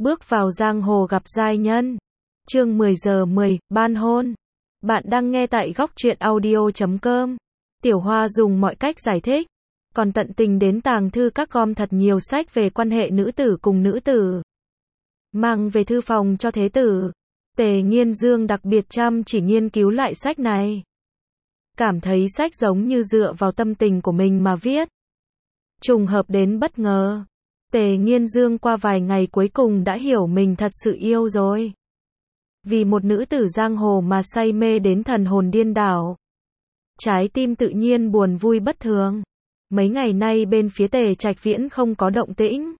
Bước vào giang hồ gặp giai nhân. Chương 10 giờ 10, ban hôn. Bạn đang nghe tại góc truyện audio.com. Tiểu Hoa dùng mọi cách giải thích, còn tận tình đến tàng thư các gom thật nhiều sách về quan hệ nữ tử cùng nữ tử, mang về thư phòng cho thế tử. Tề Nghiên Dương đặc biệt chăm chỉ nghiên cứu lại sách này, cảm thấy sách giống như dựa vào tâm tình của mình mà viết. Trùng hợp đến bất ngờ, Tề Nghiên Dương qua vài ngày cuối cùng đã hiểu mình thật sự yêu rồi. Vì một nữ tử giang hồ mà say mê đến thần hồn điên đảo. Trái tim tự nhiên buồn vui bất thường. Mấy ngày nay bên phía Tề Trạch Viễn không có động tĩnh,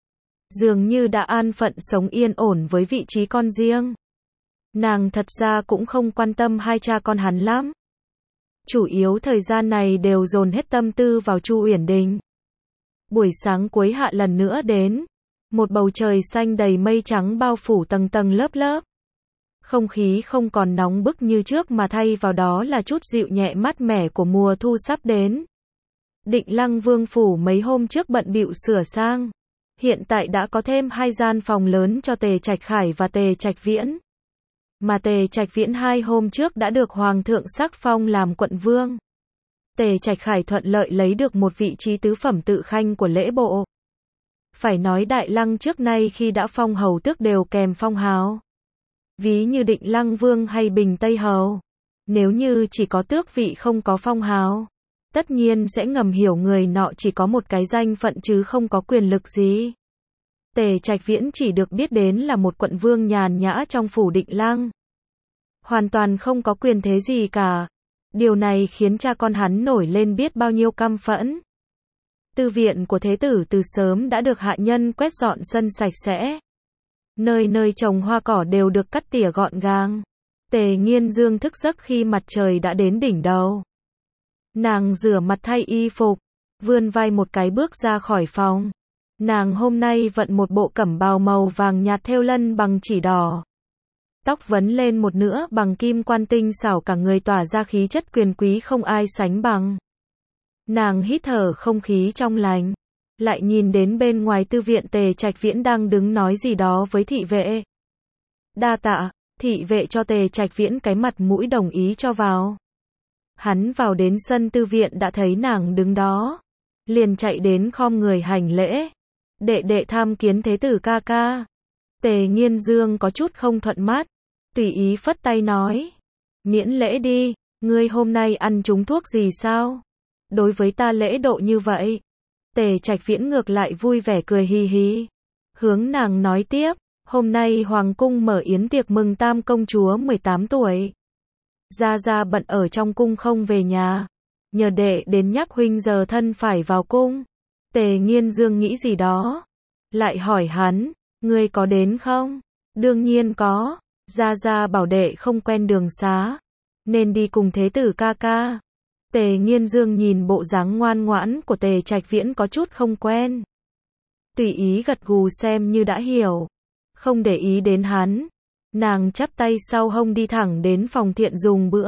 dường như đã an phận sống yên ổn với vị trí con riêng. Nàng thật ra cũng không quan tâm hai cha con hắn lắm. Chủ yếu thời gian này đều dồn hết tâm tư vào Chu Uyển Đình. Buổi sáng cuối hạ lần nữa đến, một bầu trời xanh đầy mây trắng bao phủ tầng tầng lớp lớp. Không khí không còn nóng bức như trước mà thay vào đó là chút dịu nhẹ mát mẻ của mùa thu sắp đến. Định Lăng Vương phủ mấy hôm trước bận bịu sửa sang, hiện tại đã có thêm 2 gian phòng lớn cho Tề Trạch Khải và Tề Trạch Viễn. Mà Tề Trạch Viễn 2 hôm trước đã được Hoàng thượng sắc phong làm quận vương. Tề Trạch Khải thuận lợi lấy được một vị trí tứ phẩm tự khanh của lễ bộ. Phải nói Đại Lăng trước nay khi đã phong hầu tước đều kèm phong hào. Ví như Định Lăng Vương hay Bình Tây Hầu. Nếu như chỉ có tước vị không có phong hào, tất nhiên sẽ ngầm hiểu người nọ chỉ có một cái danh phận chứ không có quyền lực gì. Tề Trạch Viễn chỉ được biết đến là một quận vương nhàn nhã trong phủ Định Lăng. Hoàn toàn không có quyền thế gì cả. Điều này khiến cha con hắn nổi lên biết bao nhiêu căm phẫn. Tư viện của thế tử từ sớm đã được hạ nhân quét dọn sân sạch sẽ. Nơi nơi trồng hoa cỏ đều được cắt tỉa gọn gàng. Tề Nghiên Dương thức giấc khi mặt trời đã đến đỉnh đầu. Nàng rửa mặt thay y phục, vươn vai một cái bước ra khỏi phòng. Nàng hôm nay vận một bộ cẩm bào màu vàng nhạt thêu lân bằng chỉ đỏ. Tóc vấn lên một nửa bằng kim quan tinh xảo, cả người tỏa ra khí chất quyền quý không ai sánh bằng. Nàng hít thở không khí trong lành, lại nhìn đến bên ngoài tư viện Tề Trạch Viễn đang đứng nói gì đó với thị vệ. Đa tạ, thị vệ cho Tề Trạch Viễn cái mặt mũi đồng ý cho vào. Hắn vào đến sân tư viện đã thấy nàng đứng đó, liền chạy đến khom người hành lễ. Đệ đệ tham kiến thế tử ca ca. Tề Nghiên Dương có chút không thuận mắt, tùy ý phất tay nói, miễn lễ đi, ngươi hôm nay ăn trúng thuốc gì sao? Đối với ta lễ độ như vậy. Tề Trạch Viễn ngược lại vui vẻ cười hì hì. Hướng nàng nói tiếp, hôm nay Hoàng cung mở yến tiệc mừng tam công chúa 18 tuổi. Gia Gia bận ở trong cung không về nhà, nhờ đệ đến nhắc huynh giờ thân phải vào cung. Tề Nghiên Dương nghĩ gì đó, lại hỏi hắn, ngươi có đến không? Đương nhiên có, Gia Gia bảo đệ không quen đường xá, nên đi cùng thế tử ca ca. Tề Nghiên Dương nhìn bộ dáng ngoan ngoãn của Tề Trạch Viễn có chút không quen. Tùy ý gật gù xem như đã hiểu, không để ý đến hắn. Nàng chắp tay sau hông đi thẳng đến phòng thiện dùng bữa.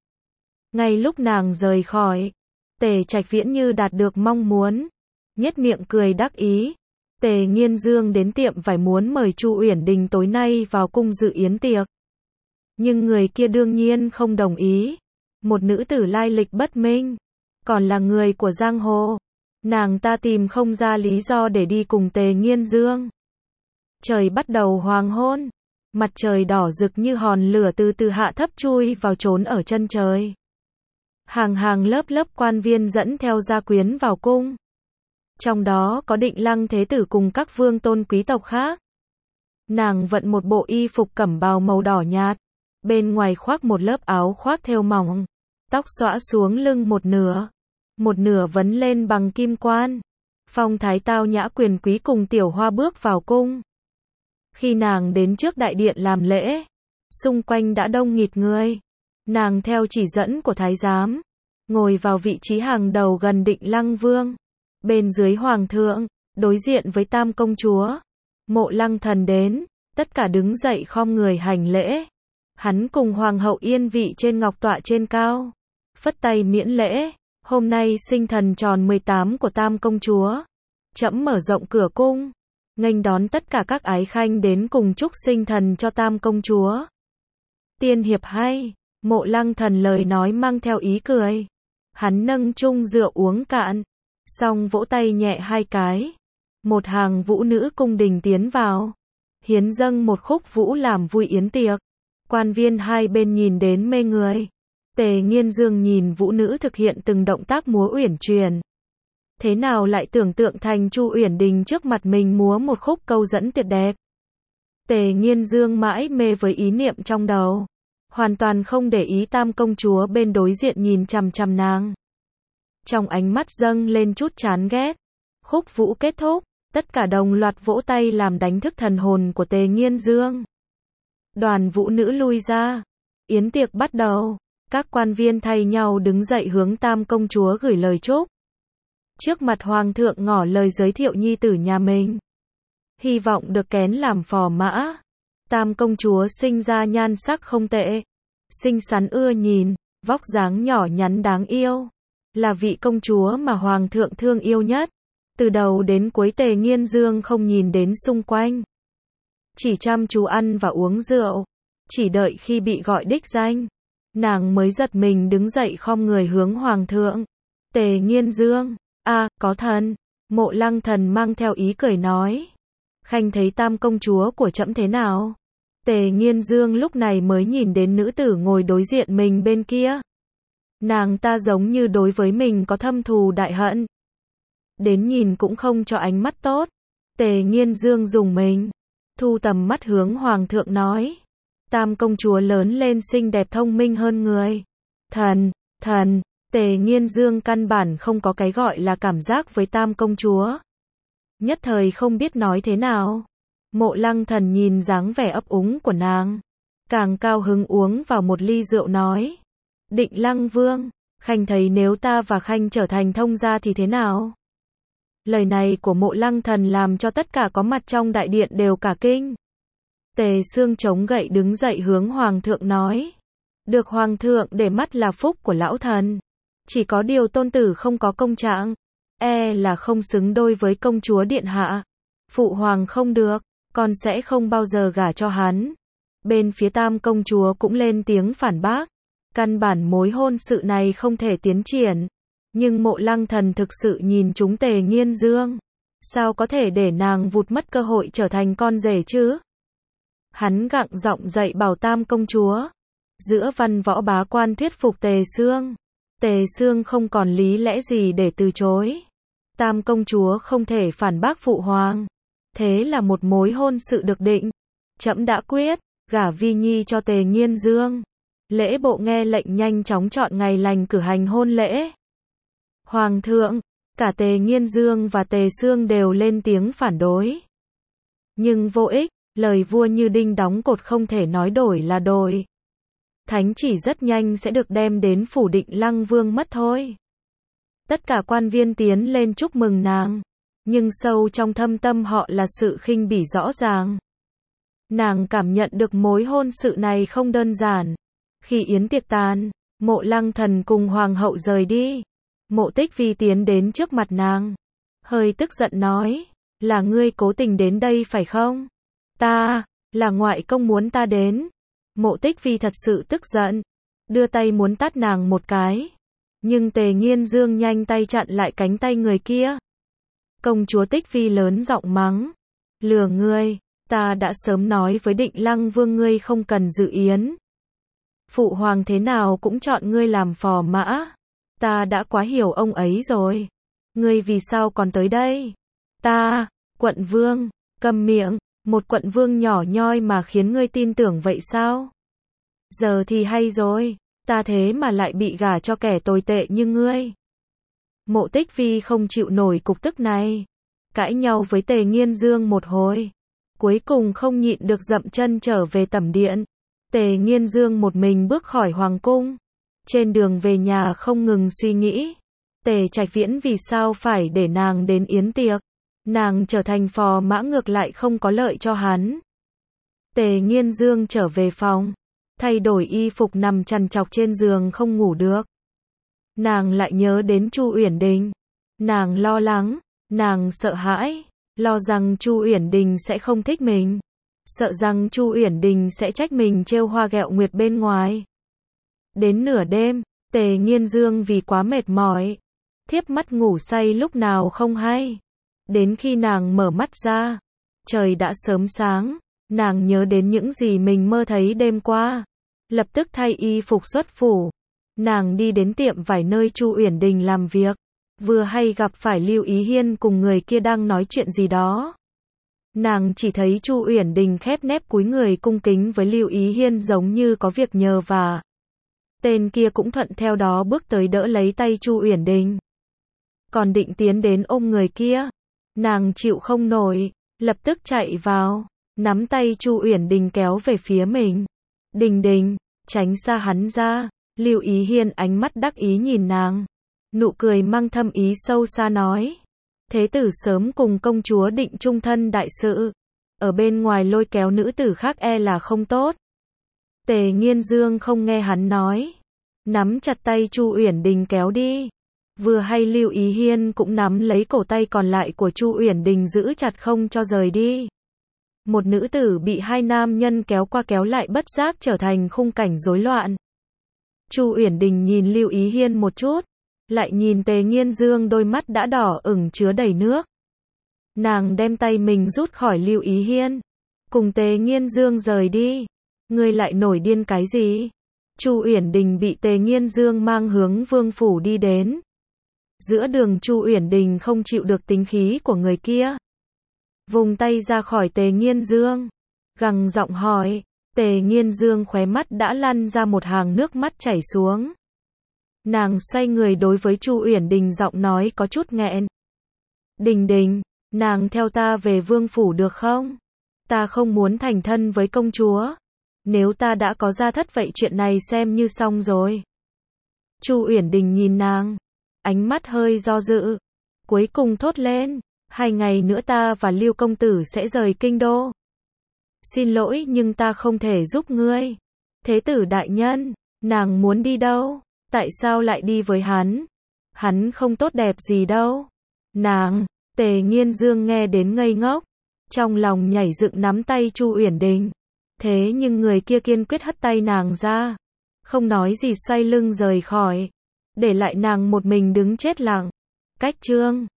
Ngay lúc nàng rời khỏi, Tề Trạch Viễn như đạt được mong muốn, nhếch miệng cười đắc ý. Tề Nghiên Dương đến tiệm vải muốn mời Chu Uyển Đình tối nay vào cung dự yến tiệc. Nhưng người kia đương nhiên không đồng ý. Một nữ tử lai lịch bất minh, còn là người của giang hồ. Nàng ta tìm không ra lý do để đi cùng Tề Nghiên Dương. Trời bắt đầu hoàng hôn, mặt trời đỏ rực như hòn lửa từ từ hạ thấp chui vào trốn ở chân trời. Hàng hàng lớp lớp quan viên dẫn theo gia quyến vào cung. Trong đó có Định Lăng thế tử cùng các vương tôn quý tộc khác. Nàng vận một bộ y phục cẩm bào màu đỏ nhạt, bên ngoài khoác một lớp áo khoác thêu mỏng, tóc xõa xuống lưng một nửa vấn lên bằng kim quan. Phong thái tao nhã quyền quý cùng Tiểu Hoa bước vào cung. Khi nàng đến trước đại điện làm lễ, xung quanh đã đông nghịt người. Nàng theo chỉ dẫn của thái giám, ngồi vào vị trí hàng đầu gần Định Lăng Vương. Bên dưới Hoàng thượng, đối diện với tam công chúa. Mộ Lăng Thần đến, tất cả đứng dậy khom người hành lễ. Hắn cùng Hoàng hậu yên vị trên ngọc tọa trên cao, phất tay miễn lễ. Hôm nay sinh thần tròn 18 của tam công chúa, trẫm mở rộng cửa cung, nghênh đón tất cả các ái khanh đến cùng chúc sinh thần cho Tam công chúa. Tiên hiệp hay, Mộ Lăng Thần lời nói mang theo ý cười. Hắn nâng chung rượu uống cạn, xong vỗ tay nhẹ hai cái. Một hàng vũ nữ cung đình tiến vào, hiến dâng một khúc vũ làm vui yến tiệc. Quan viên hai bên nhìn đến mê người. Tề Nghiên Dương nhìn vũ nữ thực hiện từng động tác múa uyển chuyển. Thế nào lại tưởng tượng thành Chu Uyển Đình trước mặt mình múa một khúc câu dẫn tuyệt đẹp. Tề Nghiên Dương mãi mê với ý niệm trong đầu, hoàn toàn không để ý Tam công chúa bên đối diện nhìn chằm chằm nàng. Trong ánh mắt dâng lên chút chán ghét. Khúc vũ kết thúc, tất cả đồng loạt vỗ tay làm đánh thức thần hồn của Tề Nghiên Dương. Đoàn vũ nữ lui ra, yến tiệc bắt đầu, các quan viên thay nhau đứng dậy hướng Tam công chúa gửi lời chúc. Trước mặt hoàng thượng ngỏ lời giới thiệu nhi tử nhà mình, hy vọng được kén làm phò mã. Tam công chúa sinh ra nhan sắc không tệ, xinh xắn ưa nhìn, vóc dáng nhỏ nhắn đáng yêu, là vị công chúa mà hoàng thượng thương yêu nhất. Từ đầu đến cuối Tề Nghiên Dương không nhìn đến xung quanh, chỉ chăm chú ăn và uống rượu. Chỉ đợi khi bị gọi đích danh, nàng mới giật mình đứng dậy khom người hướng hoàng thượng. Tề Nghiên Dương, có thần. Mộ Lăng Thần mang theo ý cười nói. Khanh thấy Tam công chúa của trẫm thế nào? Tề Nghiên Dương lúc này mới nhìn đến nữ tử ngồi đối diện mình bên kia. Nàng ta giống như đối với mình có thâm thù đại hận. Đến nhìn cũng không cho ánh mắt tốt. Tề Nghiên Dương dùng mình, thu tầm mắt hướng hoàng thượng nói. Tam công chúa lớn lên xinh đẹp thông minh hơn người. Thần, Tề Nghiên Dương căn bản không có cái gọi là cảm giác với Tam công chúa. Nhất thời không biết nói thế nào. Mộ Lăng Thần nhìn dáng vẻ ấp úng của nàng, càng cao hứng uống vào một ly rượu nói. Định Lăng Vương, Khanh thấy nếu ta và Khanh trở thành thông gia thì thế nào? Lời này của Mộ Lăng Thần làm cho tất cả có mặt trong đại điện đều cả kinh. Tề Xương chống gậy đứng dậy hướng hoàng thượng nói. Được hoàng thượng để mắt là phúc của lão thần. Chỉ có điều tôn tử không có công trạng, là không xứng đôi với công chúa điện hạ. Phụ hoàng không được, con sẽ không bao giờ gả cho hắn. Bên phía Tam công chúa cũng lên tiếng phản bác. Căn bản mối hôn sự này không thể tiến triển. Nhưng Mộ Lăng Thần thực sự nhìn chúng Tề Nghiên Dương. Sao có thể để nàng vụt mất cơ hội trở thành con rể chứ? Hắn gặng giọng dạy bảo Tam công chúa. Giữa văn võ bá quan thuyết phục Tề Xương. Tề Xương không còn lý lẽ gì để từ chối. Tam công chúa không thể phản bác phụ hoàng. Thế là một mối hôn sự được định. Trẫm đã quyết, gả Vi Nhi cho Tề Nghiên Dương. Lễ bộ nghe lệnh nhanh chóng chọn ngày lành cử hành hôn lễ. Hoàng thượng, cả Tề Nghiên Dương và Tề Xương đều lên tiếng phản đối. Nhưng vô ích, lời vua như đinh đóng cột không thể nói đổi là đổi. Thánh chỉ rất nhanh sẽ được đem đến phủ Định Lăng Vương mất thôi. Tất cả quan viên tiến lên chúc mừng nàng, nhưng sâu trong thâm tâm họ là sự khinh bỉ rõ ràng. Nàng cảm nhận được mối hôn sự này không đơn giản. Khi yến tiệc tàn, Mộ Lăng Thần cùng hoàng hậu rời đi. Mộ Tích Vi tiến đến trước mặt nàng, hơi tức giận nói, là ngươi cố tình đến đây phải không? Là ngoại công muốn ta đến. Mộ Tích Vi thật sự tức giận, đưa tay muốn tát nàng một cái. Nhưng Tề Nghiên Dương nhanh tay chặn lại cánh tay người kia. Công chúa Tích Vi lớn giọng mắng, lừa ngươi, ta đã sớm nói với Định Lăng Vương ngươi không cần dự yến. Phụ hoàng thế nào cũng chọn ngươi làm phò mã. Ta đã quá hiểu ông ấy rồi. Ngươi vì sao còn tới đây? Quận vương, câm miệng, một quận vương nhỏ nhoi mà khiến ngươi tin tưởng vậy sao? Giờ thì hay rồi, ta thế mà lại bị gả cho kẻ tồi tệ như ngươi. Mộ Tích Vi không chịu nổi cục tức này, cãi nhau với Tề Nghiên Dương một hồi, cuối cùng không nhịn được dậm chân trở về tẩm điện. Tề Nghiên Dương một mình bước khỏi hoàng cung, trên đường về nhà không ngừng suy nghĩ, Tề Trạch Viễn vì sao phải để nàng đến yến tiệc, nàng trở thành phò mã ngược lại không có lợi cho hắn. Tề Nghiên Dương trở về phòng, thay đổi y phục nằm trằn trọc trên giường không ngủ được. Nàng lại nhớ đến Chu Uyển Đình, nàng lo lắng, nàng sợ hãi, lo rằng Chu Uyển Đình sẽ không thích mình, sợ rằng Chu Uyển Đình sẽ trách mình trêu hoa ghẹo nguyệt bên ngoài. Đến nửa đêm, Tề Nghiên Dương vì quá mệt mỏi, thiếp mắt ngủ say lúc nào không hay. Đến khi nàng mở mắt ra, trời đã sớm sáng, nàng nhớ đến những gì mình mơ thấy đêm qua, lập tức thay y phục xuất phủ. Nàng đi đến tiệm vải nơi Chu Uyển Đình làm việc, vừa hay gặp phải Lưu Ý Hiên cùng người kia đang nói chuyện gì đó. Nàng chỉ thấy Chu Uyển Đình khép nép cúi người cung kính với Lưu Ý Hiên giống như có việc nhờ vả. Tên kia cũng thuận theo đó bước tới đỡ lấy tay Chu Uyển Đình. Còn định tiến đến ôm người kia, nàng chịu không nổi, lập tức chạy vào, nắm tay Chu Uyển Đình kéo về phía mình. Đình Đình, tránh xa hắn ra. Lưu Ý Hiên ánh mắt đắc ý nhìn nàng, nụ cười mang thâm ý sâu xa nói. Thế tử sớm cùng công chúa định chung thân đại sự, ở bên ngoài lôi kéo nữ tử khác e là không tốt. Tề Nghiên Dương không nghe hắn nói, nắm chặt tay Chu Uyển Đình kéo đi. Vừa hay Lưu Ý Hiên cũng nắm lấy cổ tay còn lại của Chu Uyển Đình giữ chặt không cho rời đi. Một nữ tử bị hai nam nhân kéo qua kéo lại bất giác trở thành khung cảnh rối loạn. Chu Uyển Đình nhìn Lưu Ý Hiên một chút, lại nhìn Tề Nghiên Dương đôi mắt đã đỏ ửng chứa đầy nước. Nàng đem tay mình rút khỏi Lưu Ý Hiên, cùng Tề Nghiên Dương rời đi. Ngươi lại nổi điên cái gì? Chu Uyển Đình bị Tề Nghiên Dương mang hướng vương phủ đi đến. Giữa đường Chu Uyển Đình không chịu được tính khí của người kia, vùng tay ra khỏi Tề Nghiên Dương, gằn giọng hỏi. Tề Nghiên Dương khóe mắt đã lăn ra một hàng nước mắt chảy xuống. Nàng xoay người đối với Chu Uyển Đình giọng nói có chút nghẹn. Đình Đình, nàng theo ta về vương phủ được không? Ta không muốn thành thân với công chúa. Nếu ta đã có gia thất vậy chuyện này xem như xong rồi. Chu Uyển Đình nhìn nàng, ánh mắt hơi do dự, cuối cùng thốt lên. 2 ngày nữa ta và Lưu công tử sẽ rời kinh đô. Xin lỗi nhưng ta không thể giúp ngươi. Thế tử đại nhân, nàng muốn đi đâu? Tại sao lại đi với hắn? Hắn không tốt đẹp gì đâu. Nàng, Tề Nghiên Dương nghe đến ngây ngốc, trong lòng nhảy dựng nắm tay Chu Uyển Đình. Thế nhưng người kia kiên quyết hất tay nàng ra, không nói gì xoay lưng rời khỏi, để lại nàng một mình đứng chết lặng. Cách chương